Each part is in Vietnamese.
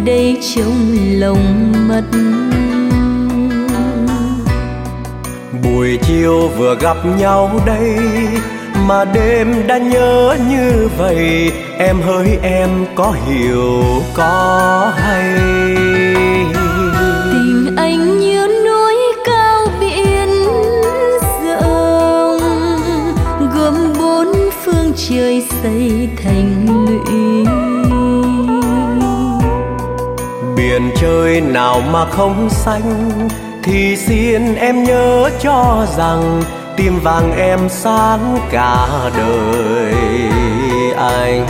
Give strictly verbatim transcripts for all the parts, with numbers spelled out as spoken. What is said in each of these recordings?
đây trong lòng mất. Buổi chiều vừa gặp nhau đây mà đêm đã nhớ như vậy, em hỡi em có hiểu có hay. Tình anh như núi cao biển rộng, gồm bốn phương trời xây thành lũy. Biển trời nào mà không xanh, thì xin em nhớ cho rằng tim vàng em sáng cả đời anh.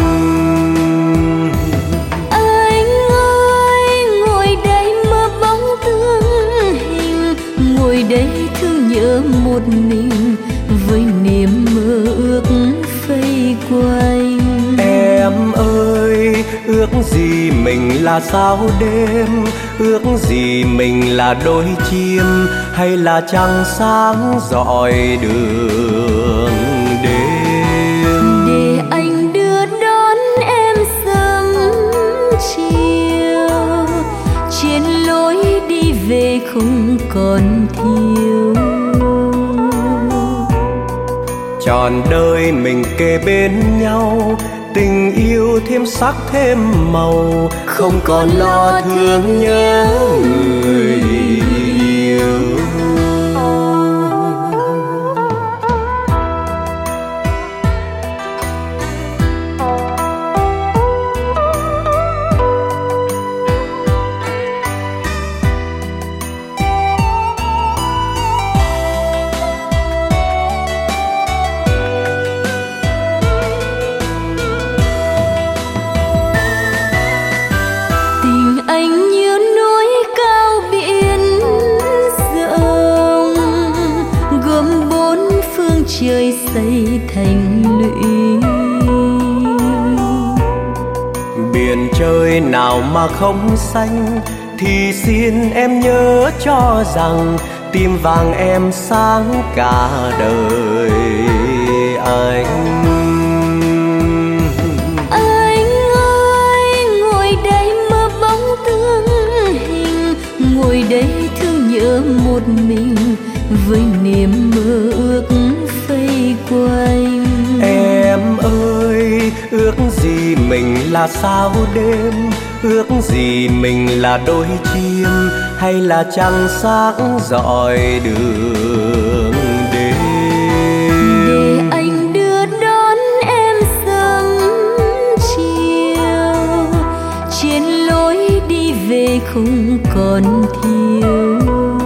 Anh ơi ngồi đây mơ bóng tương hình, ngồi đây thương nhớ một mình với niềm mơ ước vây quanh. Em ơi ước gì mình là sao đêm, ước gì mình là đôi chim, hay là trăng sáng rọi đường đêm. Để anh đưa đón em sớm chiều, trên lối đi về không còn thiếu. Trọn đời mình kề bên nhau, tình yêu thêm sắc thêm màu, không còn lo thương nhớ người yêu. Trời xây thành lũy. Biển trời nào mà không xanh, thì xin em nhớ cho rằng tim vàng em sáng cả đời anh. Anh ơi ngồi đây mơ bóng tương hình, ngồi đây thương nhớ một mình với niềm mơ ước vây quanh. Em ơi ước gì mình là sao đêm, ước gì mình là đôi chim, hay là trăng sáng rọi đường đêm. Để anh đưa đón em sớm chiều, trên lối đi về không còn thiếu.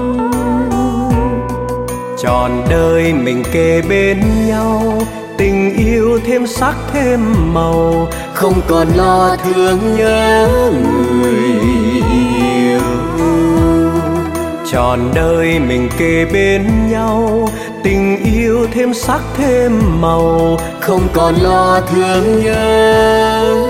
Trọn đời mình kề bên nhau, tình yêu thêm sắc thêm màu, không còn lo thương nhớ người yêu. Trọn đời mình kề bên nhau, tình yêu thêm sắc thêm màu, không còn lo thương nhớ